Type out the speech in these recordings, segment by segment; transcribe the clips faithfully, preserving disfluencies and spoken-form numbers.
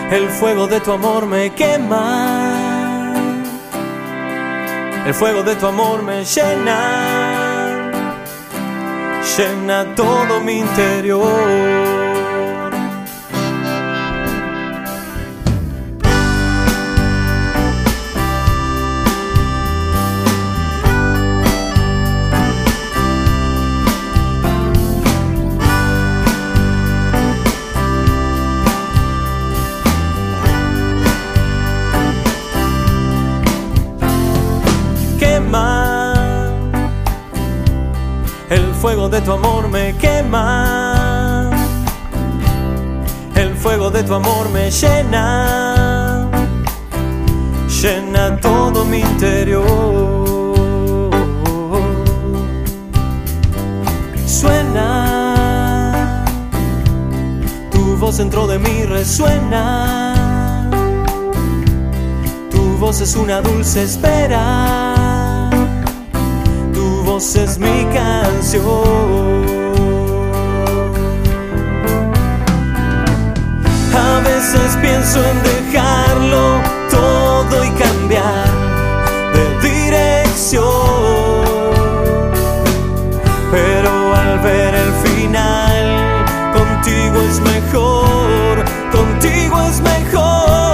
El fuego de tu amor me quema, el fuego de tu amor me llena, llena todo mi interior. El fuego de tu amor me quema, el fuego de tu amor me llena, llena todo mi interior. Suena, tu voz dentro de mí resuena, tu voz es una dulce espera, tu voz es mi canción. A veces pienso en dejarlo todo y cambiar de dirección, pero al ver el final, contigo es mejor, contigo es mejor.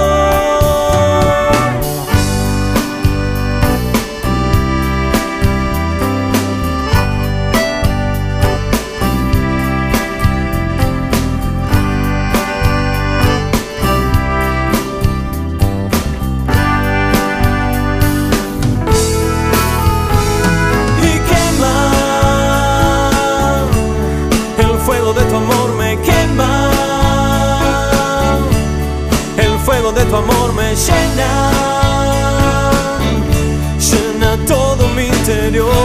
De tu amor me llena, llena todo mi interior.